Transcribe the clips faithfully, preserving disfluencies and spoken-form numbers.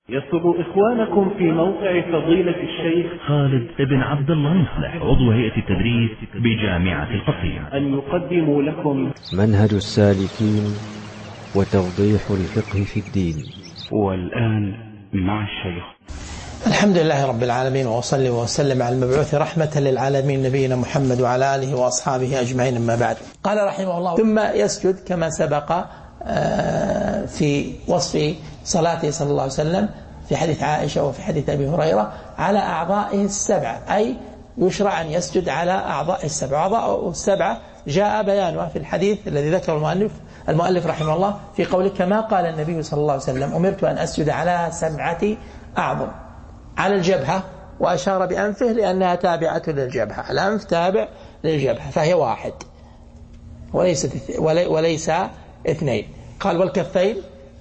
يسر إخوانكم في موقع فضيلة الشيخ خالد بن عبد الله المصلح عضو هيئة التدريس بجامعة القصيم أن يقدموا لكم منهج السالكين وتوضيح الفقه في الدين. والآن مع الشيخ. الحمد لله رب العالمين، وأصلي وأسلم على المبعوث رحمة للعالمين نبينا محمد وعلى آله وأصحابه أجمعين. أما بعد، قال رحمه الله: ثم يسجد كما سبق في وصف صلاته صلى الله عليه وسلم في حديث عائشة وفي حديث أبي هريرة على أعضائه السبعة، أي يشرع أن يسجد على أعضائه السبعة. أعضاء السبعة جاء بيانها في الحديث الذي ذكر المؤلف المؤلف رحمه الله في قوله: كما قال النبي صلى الله عليه وسلم: أمرت أن أسجد على سبعة أعظم. على الجبهة، وأشار بأنفه لأنها تابعة للجبهة، الأنف تابع للجبهة فهي واحد وليس وليس اثنين. قال: والكفين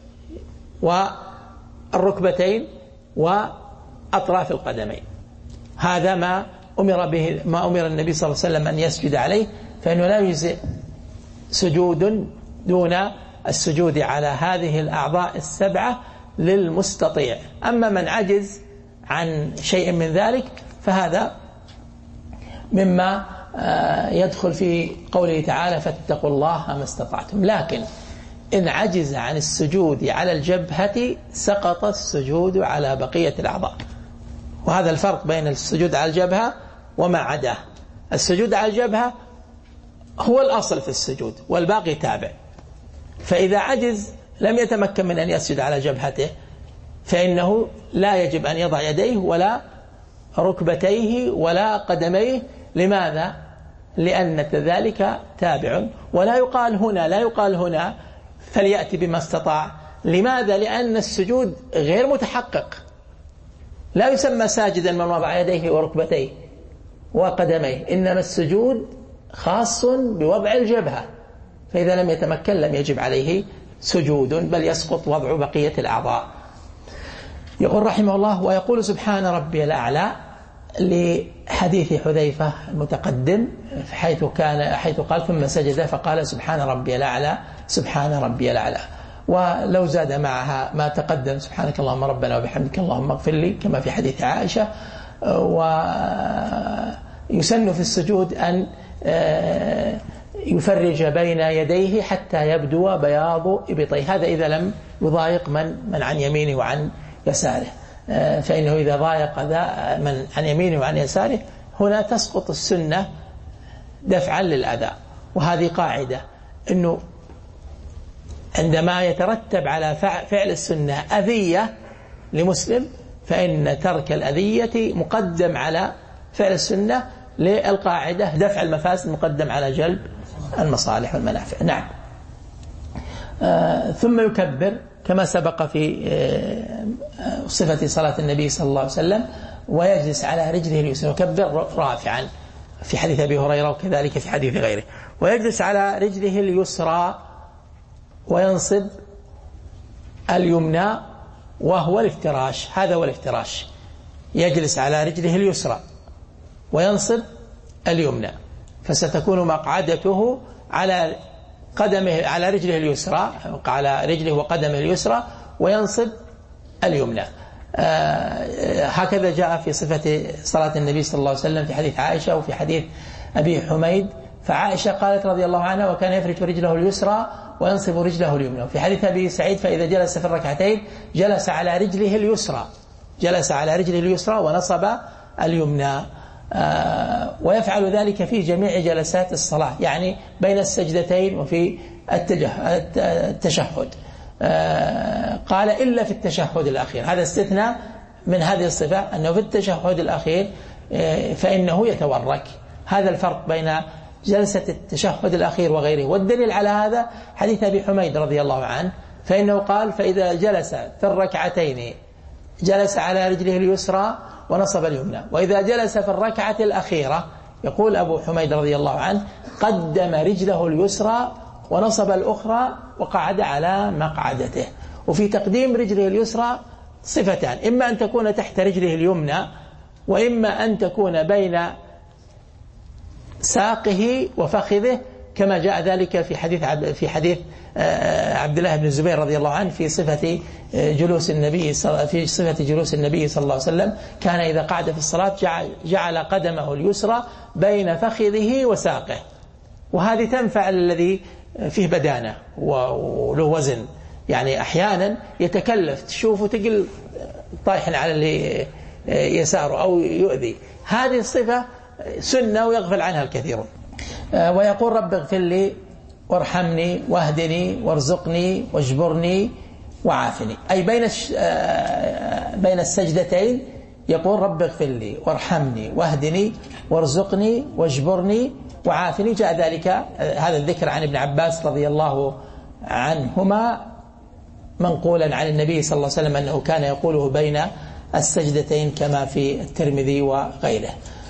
والركبتين وأطراف القدمين. هذا ما أمر به ما أمر النبي صلى الله عليه وسلم أن يسجد عليه، فإنه لا يجزئ سجود دون السجود على هذه الأعضاء السبعة للمستطيع. أما من عجز عن شيء من ذلك فهذا مما يدخل في قوله تعالى: فاتقوا الله ما استطعتم. لكن إن عجز عن السجود على الجبهة سقط السجود على بقية الأعضاء. وهذا الفرق بين السجود على الجبهة وما عداه. السجود على الجبهة هو الأصل في السجود والباقي تابع، فإذا عجز لم يتمكن من أن يسجد على جبهته فإنه لا يجب أن يضع يديه ولا ركبتيه ولا قدميه. لماذا؟ لأن ذلك تابع. ولا يقال هنا لا يقال هنا فليأتي بما استطاع. لماذا؟ لأن السجود غير متحقق، لا يسمى ساجدا من وضع يديه وركبتيه وقدميه، إنما السجود خاص بوضع الجبهة، فإذا لم يتمكن لم يجب عليه سجود بل يسقط وضع بقية الأعضاء. يقول رحمه الله: ويقول سبحان ربي الأعلى لحديث حذيفة المتقدم، حيث كان حيث قال: ثم سجد فقال: سبحان ربي الأعلى سبحان ربي الأعلى. ولو زاد معها ما تقدم: سبحانك اللهم ربنا وبحمدك اللهم اغفر لي، كما في حديث عائشة. ويسن في السجود أن يفرج بين يديه حتى يبدو بياض إبطيه، هذا إذا لم يضايق من من عن يمينه وعن يساره، فإنه إذا ضايق من عن يمينه وعن يساره هنا تسقط السنة دفعا للأذى. وهذه قاعدة، أنه عندما يترتب على فعل السنة أذية لمسلم فإن ترك الأذية مقدم على فعل السنة، للقاعدة دفع المفاسد مقدم على جلب المصالح والمنافع. نعم. آه ثم يكبر كما سبق في آه صفة صلاة النبي صلى الله عليه وسلم، ويجلس على رجله اليسرى يكبر رافعا في حديث أبي هريرة، وكذلك في حديث غيره. ويجلس على رجله اليسرى وينصب اليمنى وهو الافتراش. هذا هو الافتراش، يجلس على رجله اليسرى وينصب اليمنى، فستكون مقعدته على قدمه على رجله اليسرى على رجله وقدمه اليسرى وينصب اليمنى. آه هكذا جاء في صفة صلاة النبي صلى الله عليه وسلم في حديث عائشة وفي حديث أبي حميد. فعائشة قالت رضي الله عنها: وكان يفرج رجله اليسرى وينصب رجله اليمنى. وفي حديث أبي سعيد: فإذا جلس في الركعتين جلس على رجله اليسرى جلس على رجله اليسرى ونصب اليمنى. آه ويفعل ذلك في جميع جلسات الصلاة، يعني بين السجدتين وفي التشهد. آه قال: إلا في التشهد الأخير. هذا استثناء من هذه الصفة، أنه في التشهد الأخير آه فإنه يتورك. هذا الفرق بين جلسة التشهد الأخير وغيره. والدليل على هذا حديث أبي حميد رضي الله عنه، فإنه قال: فإذا جلس في الركعتين جلس على رجله اليسرى ونصب اليمنى، وإذا جلس في الركعة الأخيرة، يقول أبو حميد رضي الله عنه: قدم رجله اليسرى ونصب الأخرى وقعد على مقعدته. وفي تقديم رجله اليسرى صفتان: إما أن تكون تحت رجله اليمنى، وإما أن تكون بين ساقه وفخذه كما جاء ذلك في حديث في حديث عبد الله بن الزبير رضي الله عنه في صفة جلوس النبي في صفة جلوس النبي صلى الله عليه وسلم، كان إذا قعد في الصلاة جعل قدمه اليسرى بين فخذه وساقه، وهذه تنفع الذي فيه بدانة وله وزن، يعني أحيانا يتكلف تشوفه تقل طايح على اللي يساره أو يؤذي، هذه الصفة سنة ويغفل عنها الكثيرون. ويقول رب اغفر لي وارحمني واهدني وارزقني واجبرني وعافني، أي بين بين السجدتين يقول رب اغفر لي وارحمني واهدني وارزقني واجبرني وعافني. جاء ذلك هذا الذكر عن ابن عباس رضي الله عنهما منقولا عن النبي صلى الله عليه وسلم أنه كان يقوله بين السجدتين كما في الترمذي وغيره.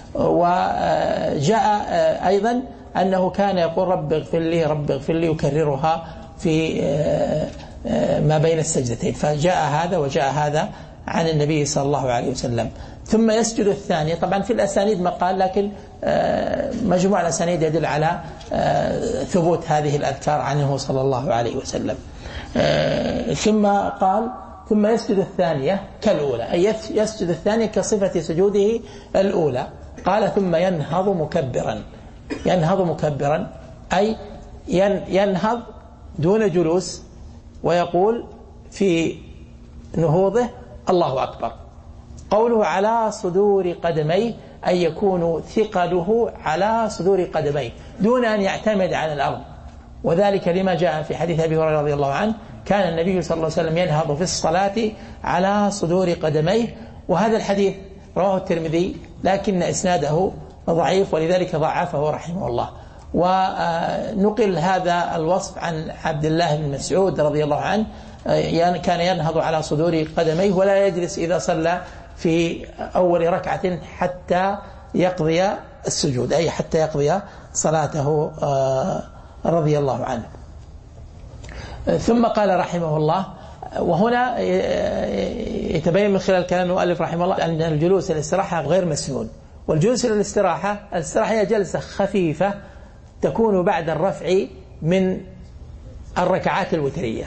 وجاء أيضا أنه كان يقول رب اغفر لي رب اغفر لي يكررها في ما بين السجدتين، فجاء هذا وجاء هذا عن النبي صلى الله عليه وسلم. ثم يسجد الثانية، طبعا في الأسانيد مقال، لكن مجموع الأسانيد يدل على ثبوت هذه الأذكار عنه صلى الله عليه وسلم. ثم قال ثم يسجد الثانية كالأولى، أي يسجد الثانية كصفة سجوده الأولى. قال ثم ينهض مكبرا، ينهض مكبرا أي ينهض دون جلوس، ويقول في نهوضه الله أكبر. قوله على صدور قدميه أي يكون ثقله على صدور قدميه دون أن يعتمد على الأرض، وذلك لما جاء في حديث أبي هريرة رضي الله عنه كان النبي صلى الله عليه وسلم ينهض في الصلاة على صدور قدميه. وهذا الحديث رواه الترمذي لكن إسناده ضعيف ولذلك ضعفه رحمه الله. ونقل هذا الوصف عن عبد الله بن مسعود رضي الله عنه كان ينهض على صدور قدميه ولا يجلس إذا صلى في أول ركعة حتى يقضي السجود، أي حتى يقضي صلاته رضي الله عنه. ثم قال رحمه الله، وهنا يتبين من خلال كلام المؤلف رحمه الله أن الجلوس للاستراحة غير مسنون، والجلوس للاستراحة الاستراحة هي جلسة خفيفة تكون بعد الرفع من الركعات الوترية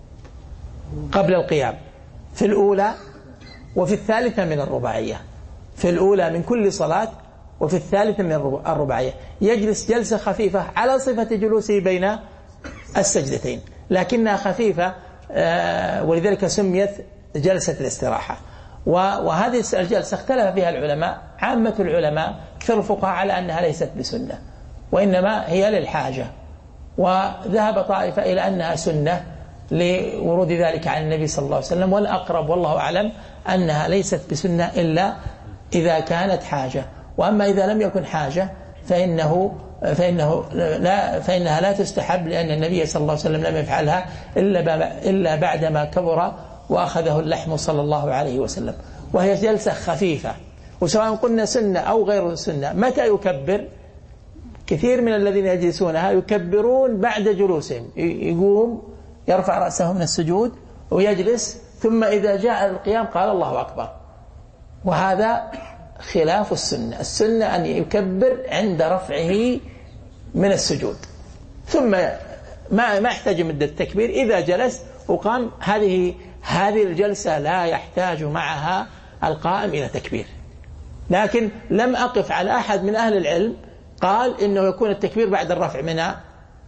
قبل القيام في الأولى وفي الثالثة من الرباعية، في الأولى من كل صلاة وفي الثالثة من الرباعية يجلس جلسة خفيفة على صفة جلوسه بين السجدتين، لكنها خفيفة ولذلك سميت جلسة الاستراحة. وهذه الجلسة اختلف فيها العلماء، عامة العلماء كثير الفقهاء على أنها ليست بسنة وإنما هي للحاجة، وذهب طائفة إلى أنها سنة لورود ذلك عن النبي صلى الله عليه وسلم، والأقرب والله أعلم أنها ليست بسنة إلا إذا كانت حاجة، وأما إذا لم يكن حاجة فإنه فإنه لا فإنها لا تستحب، لأن النبي صلى الله عليه وسلم لم يفعلها إلا إلا بعدما كبر وأخذه اللحم صلى الله عليه وسلم، وهي جلسة خفيفة. وسواء قلنا سنة أو غير سنة، متى يكبر؟ كثير من الذين يجلسونها يكبرون بعد جلوسهم، يقوم يرفع رأسه من السجود ويجلس، ثم إذا جاء القيام قال الله أكبر، وهذا خلاف السنة. السنة أن يكبر عند رفعه من السجود، ثم ما ما يحتاج مدة التكبير، إذا جلس وقام هذه هذه الجلسة لا يحتاج معها القائم إلى تكبير. لكن لم أقف على أحد من أهل العلم قال إنه يكون التكبير بعد الرفع منها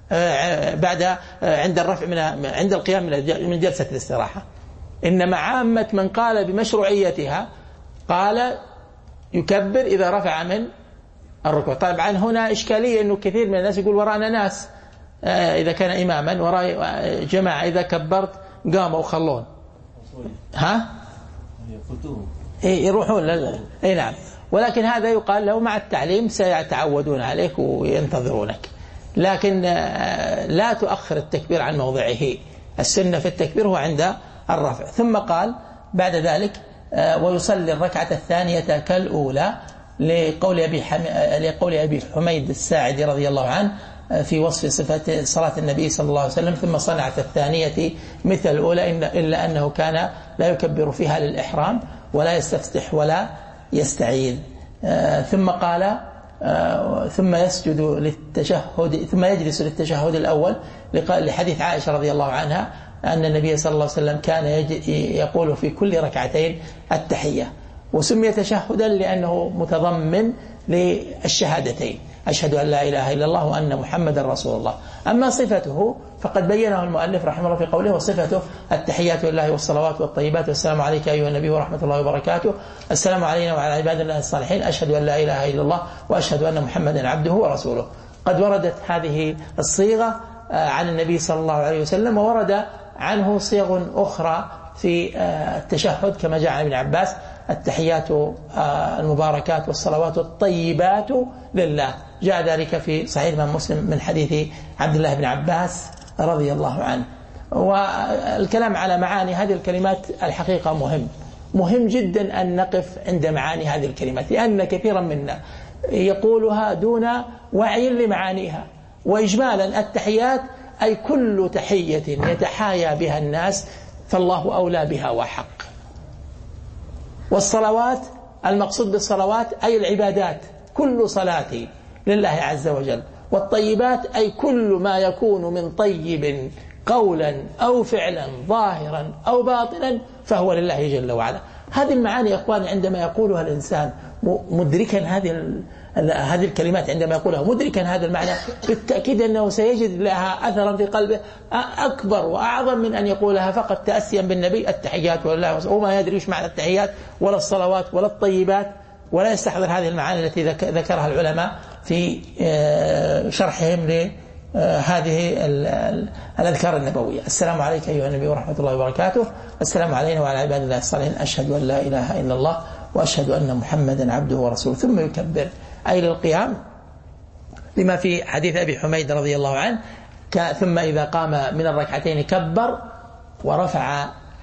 بعد عند الرفع منها عند القيام من جلسة الاستراحة، إنما عامة من قال بمشروعيتها قال يكبر إذا رفع من الركوع. طبعا هنا إشكالية أنه كثير من الناس يقول ورانا ناس إذا كان إماما وراء جماعة إذا كبرت قاموا وخلون ها يروحون لا أي نعم، ولكن هذا يقال له مع التعليم سيتعودون عليك وينتظرونك، لكن لا تؤخر التكبير عن موضعه، السنة في التكبير هو عند الرفع. ثم قال بعد ذلك ويصلي الركعة الثانية كالأولى، لقول أبي حم... لقول أبي حميد الساعدي رضي الله عنه في وصف صفة صلاة النبي صلى الله عليه وسلم، ثم صنعت الثانية مثل الأولى إلا أنه كان لا يكبر فيها للإحرام ولا يستفتح ولا يستعيذ. ثم قال ثم يسجد للتشهد ثم يجلس للتشهد الأول لحديث عائشة رضي الله عنها أن النبي صلى الله عليه وسلم كان يقول في كل ركعتين التحية، وسمي تشهدا لأنه متضمن للشهادتين أشهد أن لا إله إلا الله وأن محمدا رسول الله. أما صفته فقد بينه المؤلف رحمه الله في قوله: وصفته التحيات لله والصلوات والطيبات والسلام عليك أيها النبي ورحمة الله وبركاته، السلام علينا وعلى عباد الله الصالحين، أشهد أن لا إله إلا الله وأشهد أن محمدا عبده ورسوله. قد وردت هذه الصيغة عن النبي صلى الله عليه وسلم، وورد عنه صيغ أخرى في التشهد كما جاء عن ابن عباس: التحيات المباركات والصلوات الطيبات لله. جاء ذلك في صحيح الإمام مسلم من حديث عبد الله بن عباس رضي الله عنه. والكلام على معاني هذه الكلمات الحقيقة مهم مهم جدا أن نقف عند معاني هذه الكلمات، لأن كثيرا منا يقولها دون وعي لمعانيها. وإجمالا التحيات أي كل تحية يتحايا بها الناس فالله أولى بها وحق. والصلوات المقصود بالصلوات أي العبادات، كل صلاة لله عز وجل. والطيبات أي كل ما يكون من طيب قولا أو فعلا ظاهرا أو باطنا فهو لله جل وعلا. هذه المعاني يا أخواني عندما يقولها الإنسان مدركا هذه هذه الكلمات، عندما يقولها مدركا هذا المعنى، بالتأكيد أنه سيجد لها أثرا في قلبه أكبر وأعظم من أن يقولها فقط تأسيا بالنبي التحيات والله، وما يدري ايش معنى التحيات ولا الصلوات ولا الطيبات، ولا يستحضر هذه المعاني التي ذكرها العلماء في شرحهم لهذه الأذكار النبوية. السلام عليك أيها النبي ورحمة الله وبركاته، السلام علينا وعلى عباد الله الصالحين، أشهد أن لا إله إلا الله وأشهد أن محمدا عبده ورسوله. ثم يكبر أي للقيام، لما في حديث أبي حميد رضي الله عنه: ثم إذا قام من الركعتين كبر ورفع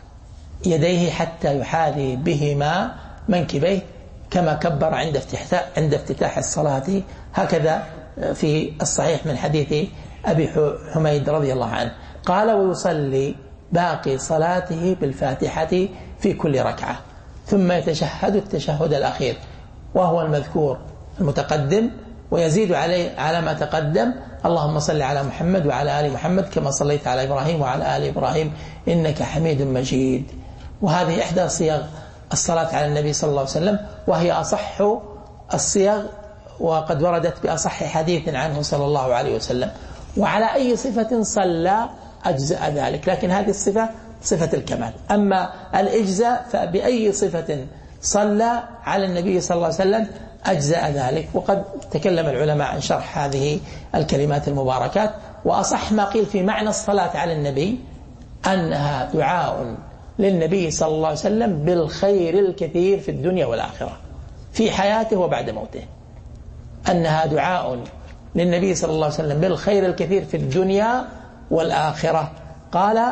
يديه حتى يحاذي بهما منكبيه كما كبر عند افتتاح عند افتتاح الصلاة. هكذا في الصحيح من حديث أبي حميد رضي الله عنه. قال: ويصلي باقي صلاته بالفاتحة في كل ركعة، ثم يتشهد التشهد الأخير وهو المذكور المتقدم، ويزيد عليه على ما تقدم: اللهم صل على محمد وعلى آل محمد كما صليت على إبراهيم وعلى آل إبراهيم إنك حميد مجيد. وهذه إحدى صيغ الصلاة على النبي صلى الله عليه وسلم، وهي أصح الصيغ، وقد وردت بأصح حديث عنه صلى الله عليه وسلم. وعلى أي صفة صلى أجزاء ذلك، لكن هذه الصفة صفة الكمال. أما الإجزاء فبأي صفة صلى على النبي صلى الله عليه وسلم أجزاء ذلك. وقد تكلم العلماء عن شرح هذه الكلمات المباركات، وأصح ما قيل في معنى الصلاة على النبي أنها دعاء للنبي صلى الله عليه وسلم بالخير الكثير في الدنيا والآخرة، في حياته وبعد موته. أنها دعاء للنبي صلى الله عليه وسلم بالخير الكثير في الدنيا والآخرة. قال: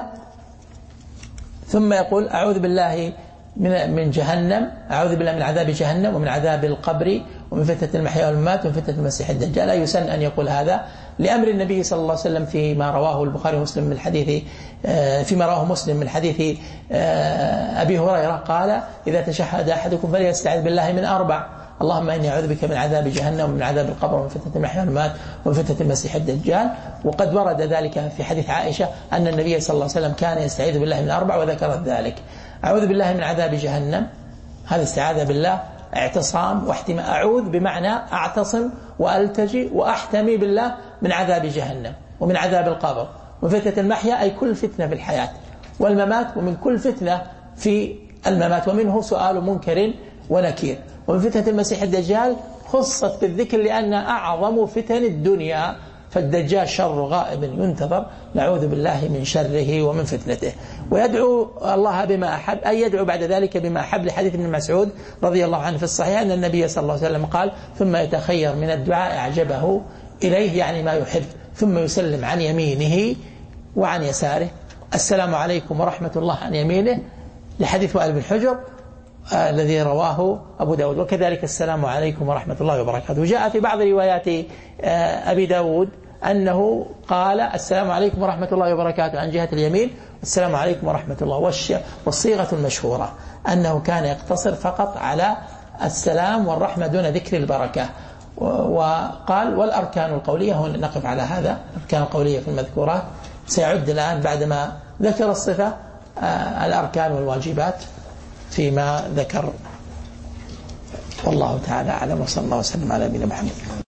ثم يقول: أعوذ بالله من من جهنم، أعوذ بالله من عذاب جهنم ومن عذاب القبر ومن فتنة المحيا والممات ومن فتنة المسيح الدجال. لا يسن أن يقول هذا لأمر النبي صلى الله عليه وسلم فيما رواه البخاري ومسلم من حديث فيما رواه مسلم من حديث أبي هريرة قال: إذا تشهد أحدكم فليستعذ بالله من أربع: اللهم إني أعوذ بك من عذاب جهنم ومن عذاب القبر ومن فتنة المحيا والممات ومن فتنة المسيح الدجال. وقد ورد ذلك في حديث عائشة أن النبي صلى الله عليه وسلم كان يستعيذ بالله من أربع وذكرت ذلك. أعوذ بالله من عذاب جهنم، هذا استعاذة بالله اعتصام واحتماء. أعوذ بمعنى أعتصم وألتجي وأحتمي بالله من عذاب جهنم ومن عذاب القبر ومن فتنة المحيا أي كل فتنة في الحياة والممات، ومن كل فتنة في الممات، ومنه سؤال منكر ونكير. ومن فتنة المسيح الدجال خصت بالذكر لأن أعظم فتن الدنيا، فالدجال شر غائب ينتظر، نعوذ بالله من شره ومن فتنته. ويدعو الله بما أحب، أي يدعو بعد ذلك بما أحب، لحديث ابن مسعود رضي الله عنه في الصحيح أن النبي صلى الله عليه وسلم قال: ثم يتخير من الدعاء أعجبه إليه، يعني ما يحب، ثم يسلم عن يمينه وعن يساره. السلام عليكم ورحمة الله عن يمينه، لحديث وائل بن حجر الذي رواه أبو داود. وكذلك السلام عليكم ورحمة الله وبركاته. وجاء في بعض روايات أبي داود أنه قال: السلام عليكم ورحمة الله وبركاته عن جهة اليمين، السلام عليكم ورحمة الله. والصيغة المشهورة أنه كان يقتصر فقط على السلام والرحمة دون ذكر البركة. وقال والأركان القولية، هنا نقف على هذا. الأركان القولية في المذكورات سيعد الآن بعدما ذكر الصفة الأركان والواجبات فيما ذكر. والله تعالى أعلم، وصلى الله وسلم على نبينا محمد.